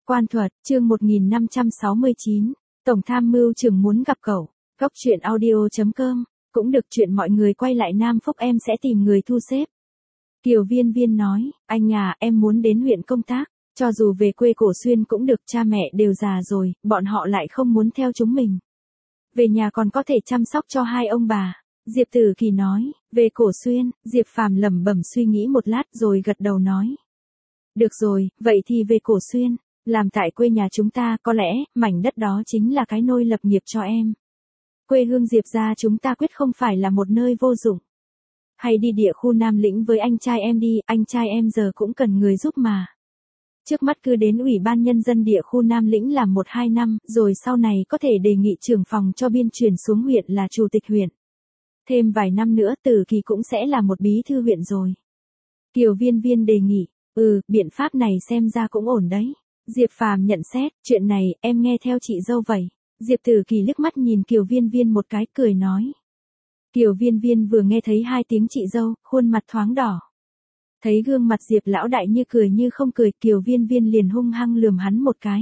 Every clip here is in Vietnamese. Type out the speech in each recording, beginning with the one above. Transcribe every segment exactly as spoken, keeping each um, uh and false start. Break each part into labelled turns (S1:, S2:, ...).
S1: Quan thuật, chương một nghìn năm trăm sáu mươi chín, Tổng tham mưu trưởng muốn gặp cậu. Góc truyện audio chấm com, cũng được chuyện mọi người quay lại Nam Phúc em sẽ tìm người thu xếp. Kiều Viên Viên nói, anh à, em muốn đến huyện công tác, cho dù về quê Cổ Xuyên cũng được, cha mẹ đều già rồi, bọn họ lại không muốn theo chúng mình. Về nhà còn có thể chăm sóc cho hai ông bà. Diệp Tử Kỳ nói, về Cổ Xuyên, Diệp Phàm lẩm bẩm suy nghĩ một lát rồi gật đầu nói. Được rồi, vậy thì về Cổ Xuyên, làm tại quê nhà chúng ta, có lẽ, mảnh đất đó chính là cái nôi lập nghiệp cho em. Quê hương Diệp gia chúng ta quyết không phải là một nơi vô dụng. Hay đi địa khu Nam Lĩnh với anh trai em đi, anh trai em giờ cũng cần người giúp mà. Trước mắt cứ đến Ủy ban Nhân dân địa khu Nam Lĩnh làm một hai năm, rồi sau này có thể đề nghị trưởng phòng cho biên chuyển xuống huyện là chủ tịch huyện. Thêm vài năm nữa Tử Kỳ cũng sẽ là một bí thư huyện rồi. Kiều Viên Viên đề nghị, ừ, biện pháp này xem ra cũng ổn đấy. Diệp Phàm nhận xét, chuyện này, em nghe theo chị dâu vậy. Diệp Tử Kỳ liếc mắt nhìn Kiều Viên Viên một cái, cười nói. Kiều Viên Viên vừa nghe thấy hai tiếng chị dâu, khuôn mặt thoáng đỏ. Thấy gương mặt Diệp lão đại như cười như không cười, Kiều Viên Viên liền hung hăng lườm hắn một cái.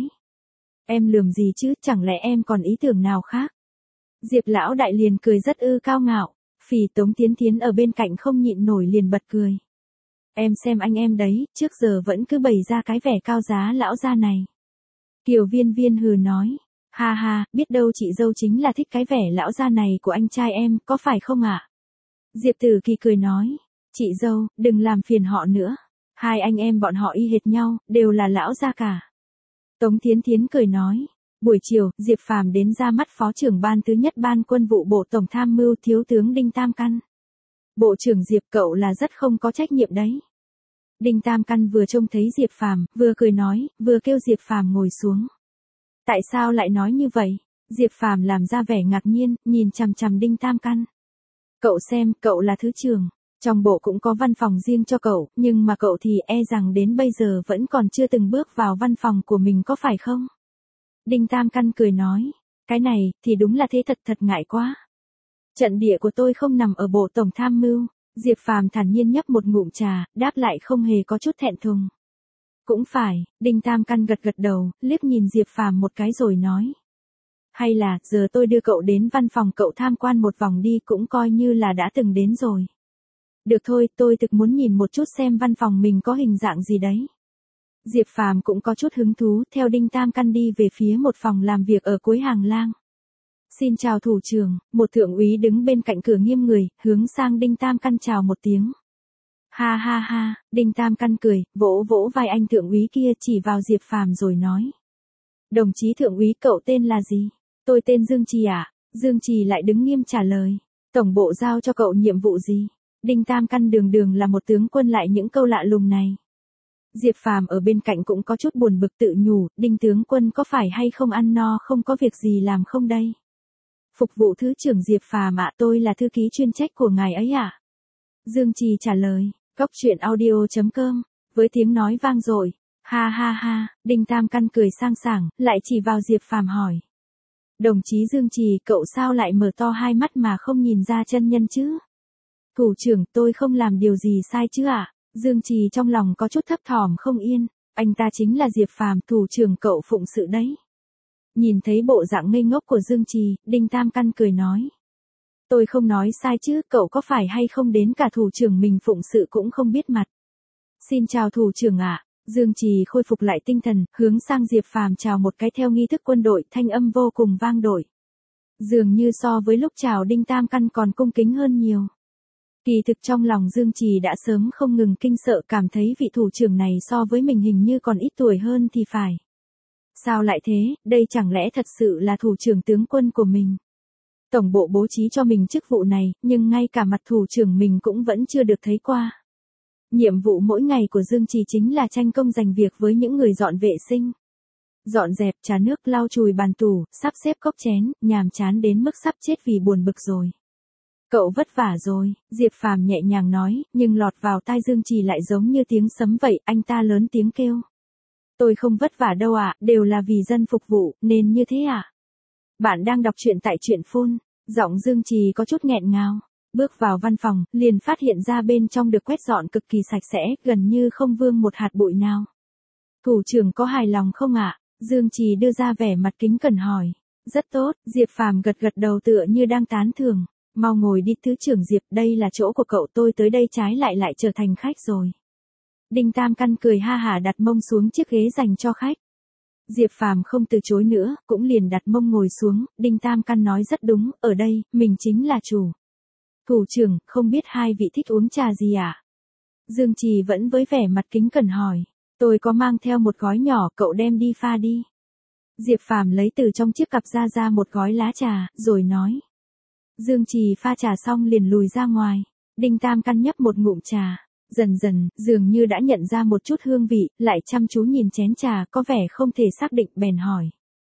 S1: Em lườm gì chứ, chẳng lẽ em còn ý tưởng nào khác? Diệp lão đại liền cười rất ư cao ngạo, Phì Tống Tiến Tiến ở bên cạnh không nhịn nổi liền bật cười. Em xem anh em đấy, trước giờ vẫn cứ bày ra cái vẻ cao giá lão gia này. Kiều Viên Viên hừ nói, ha ha, biết đâu chị dâu chính là thích cái vẻ lão gia này của anh trai em, có phải không ạ? Diệp Tử Kỳ cười nói, chị dâu, đừng làm phiền họ nữa. Hai anh em bọn họ y hệt nhau, đều là lão gia cả. Tống Tiến Tiến cười nói, buổi chiều, Diệp Phàm đến ra mắt Phó trưởng ban thứ nhất Ban Quân vụ Bộ Tổng tham mưu Thiếu tướng Đinh Tam Căn. Bộ trưởng Diệp, cậu là rất không có trách nhiệm đấy. Đinh Tam Căn vừa trông thấy Diệp Phàm, vừa cười nói, vừa kêu Diệp Phàm ngồi xuống. Tại sao lại nói như vậy? Diệp Phàm làm ra vẻ ngạc nhiên, nhìn chằm chằm Đinh Tam Căn. Cậu xem, cậu là thứ trưởng, trong bộ cũng có văn phòng riêng cho cậu, nhưng mà cậu thì e rằng đến bây giờ vẫn còn chưa từng bước vào văn phòng của mình, có phải không? Đinh Tam Căn cười nói, cái này, thì đúng là thế, thật thật ngại quá. Trận địa của tôi không nằm ở bộ tổng tham mưu. Diệp Phàm thản nhiên nhấp một ngụm trà, đáp lại không hề có chút thẹn thùng. Cũng phải, Đinh Tam Căn gật gật đầu, liếc nhìn Diệp Phàm một cái rồi nói. Hay là, giờ tôi đưa cậu đến văn phòng cậu tham quan một vòng đi, cũng coi như là đã từng đến rồi. Được thôi, tôi thực muốn nhìn một chút xem văn phòng mình có hình dạng gì đấy. Diệp Phàm cũng có chút hứng thú, theo Đinh Tam Căn đi về phía một phòng làm việc ở cuối hành lang. Xin chào thủ trưởng, một thượng úy đứng bên cạnh cửa nghiêm người, hướng sang Đinh Tam Căn chào một tiếng. Ha ha ha, Đinh Tam Căn cười, vỗ vỗ vai anh thượng úy kia, chỉ vào Diệp Phàm rồi nói. Đồng chí thượng úy, cậu tên là gì? Tôi tên Dương Trì ạ. À? Dương Trì lại đứng nghiêm trả lời. Tổng bộ giao cho cậu nhiệm vụ gì? Đinh Tam Căn đường đường là một tướng quân lại những câu lạ lùng này. Diệp Phàm ở bên cạnh cũng có chút buồn bực tự nhủ, Đinh tướng quân có phải hay không ăn no không có việc gì làm không đây? Phục vụ thứ trưởng Diệp Phàm ạ, tôi là thư ký chuyên trách của ngài ấy ạ. À? Dương Trì trả lời, góc truyện audio chấm com, với tiếng nói vang dội. Ha ha ha, Đinh Tam Căn cười sang sảng, lại chỉ vào Diệp Phàm hỏi. Đồng chí Dương Trì, cậu sao lại mở to hai mắt mà không nhìn ra chân nhân chứ? Thủ trưởng, tôi không làm điều gì sai chứ ạ? À? Dương Trì trong lòng có chút thấp thỏm không yên, anh ta chính là Diệp Phàm, thủ trưởng cậu phụng sự đấy. Nhìn thấy bộ dạng ngây ngốc của Dương Trì, Đinh Tam Căn cười nói. Tôi không nói sai chứ, cậu có phải hay không đến cả thủ trưởng mình phụng sự cũng không biết mặt. Xin chào thủ trưởng ạ. À. Dương Trì khôi phục lại tinh thần, hướng sang Diệp Phàm chào một cái theo nghi thức quân đội, thanh âm vô cùng vang dội. Dường như so với lúc chào Đinh Tam Căn còn cung kính hơn nhiều. Kỳ thực trong lòng Dương Trì đã sớm không ngừng kinh sợ, cảm thấy vị thủ trưởng này so với mình hình như còn ít tuổi hơn thì phải. Sao lại thế, đây chẳng lẽ thật sự là thủ trưởng tướng quân của mình? Tổng bộ bố trí cho mình chức vụ này, nhưng ngay cả mặt thủ trưởng mình cũng vẫn chưa được thấy qua. Nhiệm vụ mỗi ngày của Dương Trì chính là tranh công giành việc với những người dọn vệ sinh. Dọn dẹp, trà nước, lau chùi bàn tủ, sắp xếp cốc chén, nhàm chán đến mức sắp chết vì buồn bực rồi. Cậu vất vả rồi, Diệp Phàm nhẹ nhàng nói, nhưng lọt vào tai Dương Trì lại giống như tiếng sấm vậy, anh ta lớn tiếng kêu. Tôi không vất vả đâu ạ, à, đều là vì dân phục vụ, nên như thế ạ. À? Bạn đang đọc truyện tại truyện phone, giọng Dương Trì có chút nghẹn ngào. Bước vào văn phòng, liền phát hiện ra bên trong được quét dọn cực kỳ sạch sẽ, gần như không vương một hạt bụi nào. Thủ trưởng có hài lòng không ạ? Dương Trì đưa ra vẻ mặt kính cẩn hỏi. Rất tốt, Diệp Phàm gật gật đầu tựa như đang tán thưởng. Mau ngồi đi thứ trưởng Diệp, đây là chỗ của cậu, tôi tới đây trái lại lại trở thành khách rồi. Đinh Tam Căn cười ha hả đặt mông xuống chiếc ghế dành cho khách. Diệp Phàm không từ chối nữa, cũng liền đặt mông ngồi xuống, Đinh Tam Căn nói rất đúng, ở đây, mình chính là chủ. Thủ trưởng, không biết hai vị thích uống trà gì ạ? À? Dương Trì vẫn với vẻ mặt kính cẩn hỏi. Tôi có mang theo một gói nhỏ, cậu đem đi pha đi. Diệp Phàm lấy từ trong chiếc cặp ra ra một gói lá trà, rồi nói. Dương Trì pha trà xong liền lùi ra ngoài. Đinh Tam Căn nhấp một ngụm trà. Dần dần, dường như đã nhận ra một chút hương vị, lại chăm chú nhìn chén trà có vẻ không thể xác định bèn hỏi.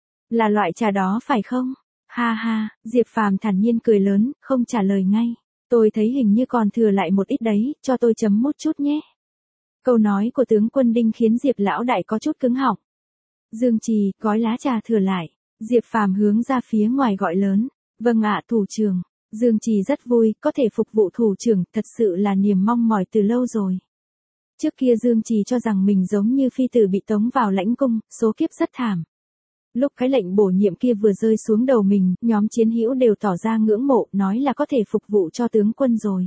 S1: Là loại trà đó phải không? Ha ha, Diệp Phàm thản nhiên cười lớn, không trả lời ngay. Tôi thấy hình như còn thừa lại một ít đấy, cho tôi chấm một chút nhé. Câu nói của tướng quân Đinh khiến Diệp lão đại có chút cứng họng. Dương Trì, gói lá trà thừa lại. Diệp Phàm hướng ra phía ngoài gọi lớn. Vâng ạ, thủ trưởng. Dương Trì rất vui, có thể phục vụ thủ trưởng, thật sự là niềm mong mỏi từ lâu rồi. Trước kia Dương Trì cho rằng mình giống như phi tử bị tống vào lãnh cung, số kiếp rất thảm. Lúc cái lệnh bổ nhiệm kia vừa rơi xuống đầu mình, nhóm chiến hữu đều tỏ ra ngưỡng mộ, nói là có thể phục vụ cho tướng quân rồi.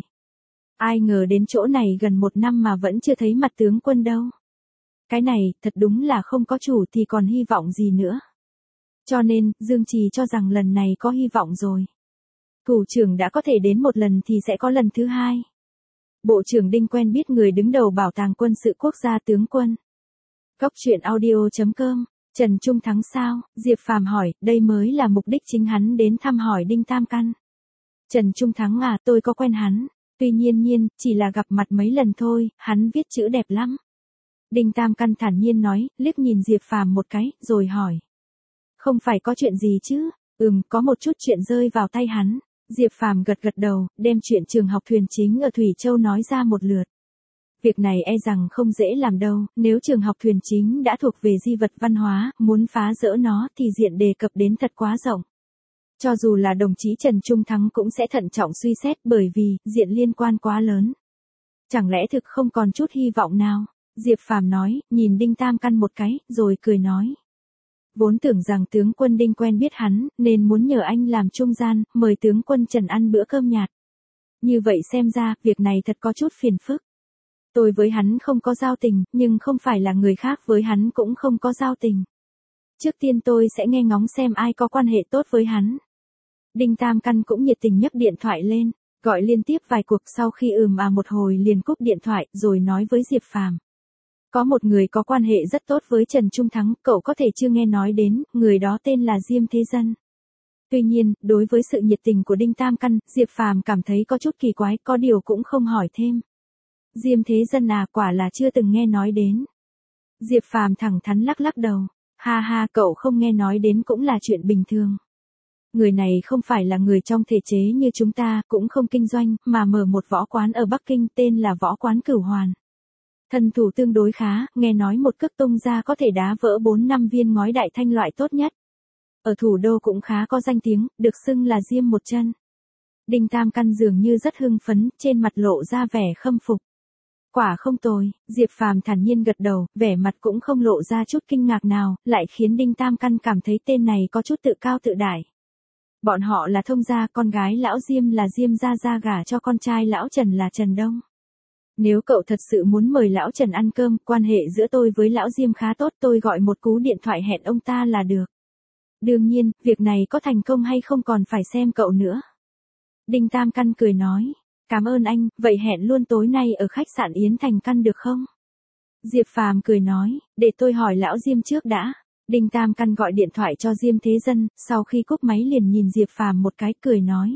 S1: Ai ngờ đến chỗ này gần một năm mà vẫn chưa thấy mặt tướng quân đâu. Cái này, thật đúng là không có chủ thì còn hy vọng gì nữa. Cho nên, Dương Trì cho rằng lần này có hy vọng rồi. Thủ trưởng đã có thể đến một lần thì sẽ có lần thứ hai. Bộ trưởng Đinh quen biết người đứng đầu Bảo tàng Quân sự Quốc gia tướng quân. Góc truyện audio chấm com, Trần Trung Thắng sao? Diệp Phàm hỏi, đây mới là mục đích chính hắn đến thăm hỏi Đinh Tam Căn. Trần Trung Thắng à, tôi có quen hắn. Tuy nhiên nhiên, chỉ là gặp mặt mấy lần thôi, hắn viết chữ đẹp lắm. Đinh Tam Căn thản nhiên nói, liếc nhìn Diệp Phàm một cái, rồi hỏi. Không phải có chuyện gì chứ? Ừm, có một chút chuyện rơi vào tay hắn. Diệp Phàm gật gật đầu, đem chuyện trường học thuyền chính ở Thủy Châu nói ra một lượt. Việc này e rằng không dễ làm đâu, nếu trường học thuyền chính đã thuộc về di vật văn hóa, muốn phá rỡ nó thì diện đề cập đến thật quá rộng. Cho dù là đồng chí Trần Trung Thắng cũng sẽ thận trọng suy xét bởi vì diện liên quan quá lớn. Chẳng lẽ thực không còn chút hy vọng nào? Diệp Phàm nói, nhìn Đinh Tam Căn một cái, rồi cười nói. Vốn tưởng rằng tướng quân Đinh quen biết hắn, nên muốn nhờ anh làm trung gian, mời tướng quân Trần ăn bữa cơm nhạt. Như vậy xem ra, việc này thật có chút phiền phức. Tôi với hắn không có giao tình, nhưng không phải là người khác với hắn cũng không có giao tình. Trước tiên tôi sẽ nghe ngóng xem ai có quan hệ tốt với hắn. Đinh Tam Căn cũng nhiệt tình nhấc điện thoại lên, gọi liên tiếp vài cuộc sau khi ừm à một hồi liền cúp điện thoại, rồi nói với Diệp Phàm. Có một người có quan hệ rất tốt với Trần Trung Thắng, cậu có thể chưa nghe nói đến, người đó tên là Diêm Thế Dân. Tuy nhiên, đối với sự nhiệt tình của Đinh Tam Căn, Diệp Phàm cảm thấy có chút kỳ quái, có điều cũng không hỏi thêm. Diêm Thế Dân à, quả là chưa từng nghe nói đến. Diệp Phàm thẳng thắn lắc lắc đầu. Ha ha, cậu không nghe nói đến cũng là chuyện bình thường. Người này không phải là người trong thể chế như chúng ta, cũng không kinh doanh, mà mở một võ quán ở Bắc Kinh tên là Võ Quán Cửu Hoàn. Thân thủ tương đối khá, nghe nói một cước tung ra có thể đá vỡ bốn năm viên ngói đại thanh loại tốt nhất. Ở thủ đô cũng khá có danh tiếng, được xưng là Diêm một chân. Đinh Tam Căn dường như rất hưng phấn, trên mặt lộ ra vẻ khâm phục. Quả không tồi, Diệp Phàm thản nhiên gật đầu, vẻ mặt cũng không lộ ra chút kinh ngạc nào, lại khiến Đinh Tam Căn cảm thấy tên này có chút tự cao tự đại. Bọn họ là thông gia, con gái lão Diêm là Diêm gia gia gả cho con trai lão Trần là Trần Đông. Nếu cậu thật sự muốn mời lão Trần ăn cơm, quan hệ giữa tôi với lão Diêm khá tốt, tôi gọi một cú điện thoại hẹn ông ta là được. Đương nhiên, việc này có thành công hay không còn phải xem cậu nữa. Đinh Tam Căn cười nói, cảm ơn anh, vậy hẹn luôn tối nay ở khách sạn Yến Thành Căn được không? Diệp Phàm cười nói, để tôi hỏi lão Diêm trước đã. Đinh Tam Căn gọi điện thoại cho Diêm Thế Dân, sau khi cúp máy liền nhìn Diệp Phàm một cái cười nói.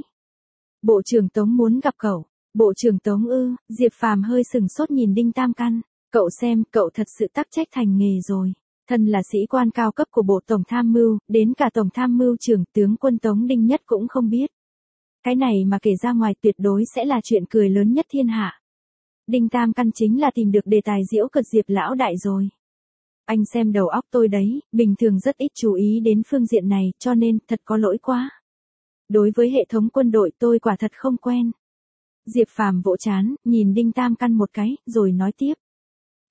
S1: Bộ trưởng Tống muốn gặp cậu. Bộ trưởng Tống ư? Diệp Phàm hơi sừng sốt nhìn Đinh Tam Căn, cậu xem, cậu thật sự tắc trách thành nghề rồi. Thân là sĩ quan cao cấp của Bộ Tổng Tham mưu, đến cả Tổng Tham mưu trưởng tướng quân Tống Đinh Nhất cũng không biết. Cái này mà kể ra ngoài tuyệt đối sẽ là chuyện cười lớn nhất thiên hạ. Đinh Tam Căn chính là tìm được đề tài giễu cợt Diệp lão đại rồi. Anh xem đầu óc tôi đấy, bình thường rất ít chú ý đến phương diện này, cho nên, thật có lỗi quá. Đối với hệ thống quân đội tôi quả thật không quen. Diệp Phàm vỗ chán, nhìn Đinh Tam Căn một cái, rồi nói tiếp.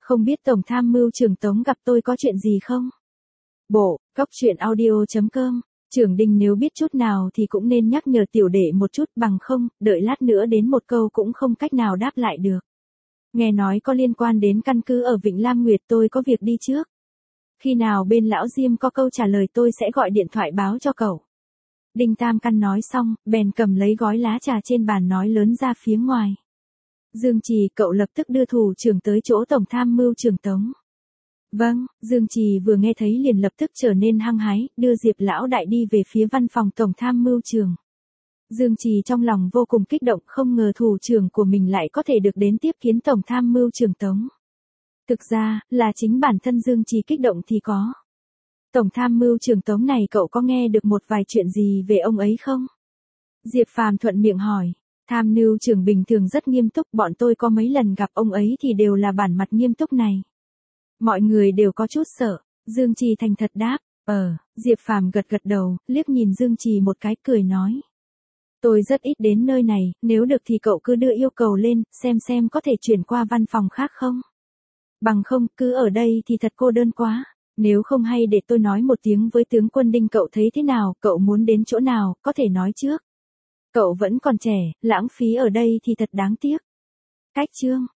S1: Không biết Tổng Tham mưu trưởng Tống gặp tôi có chuyện gì không? Bộ, góc truyện audio.com, Trưởng Đình nếu biết chút nào thì cũng nên nhắc nhở tiểu đệ một chút, bằng không, đợi lát nữa đến một câu cũng không cách nào đáp lại được. Nghe nói có liên quan đến căn cứ ở Vịnh Lam Nguyệt, tôi có việc đi trước. Khi nào bên lão Diêm có câu trả lời tôi sẽ gọi điện thoại báo cho cậu. Đinh Tam Căn nói xong, bèn cầm lấy gói lá trà trên bàn nói lớn ra phía ngoài. Dương Trì, cậu lập tức đưa thủ trưởng tới chỗ Tổng Tham mưu trưởng Tống. Vâng, Dương Trì vừa nghe thấy liền lập tức trở nên hăng hái, đưa Diệp lão đại đi về phía văn phòng Tổng Tham mưu trưởng. Dương Trì trong lòng vô cùng kích động, không ngờ thủ trưởng của mình lại có thể được đến tiếp kiến Tổng Tham mưu trưởng Tống. Thực ra, là chính bản thân Dương Trì kích động thì có. Tổng Tham mưu trưởng Tống này, cậu có nghe được một vài chuyện gì về ông ấy không? Diệp Phàm thuận miệng hỏi. Tham mưu trưởng bình thường rất nghiêm túc, bọn tôi có mấy lần gặp ông ấy thì đều là bản mặt nghiêm túc này. Mọi người đều có chút sợ. Dương Trì thành thật đáp. Ờ, Diệp Phàm gật gật đầu, liếc nhìn Dương Trì một cái, cười nói. Tôi rất ít đến nơi này, nếu được thì cậu cứ đưa yêu cầu lên, xem xem có thể chuyển qua văn phòng khác không? Bằng không, cứ ở đây thì thật cô đơn quá. Nếu không hay để tôi nói một tiếng với tướng quân Đinh, cậu thấy thế nào, cậu muốn đến chỗ nào, có thể nói trước. Cậu vẫn còn trẻ, lãng phí ở đây thì thật đáng tiếc. Cách chương.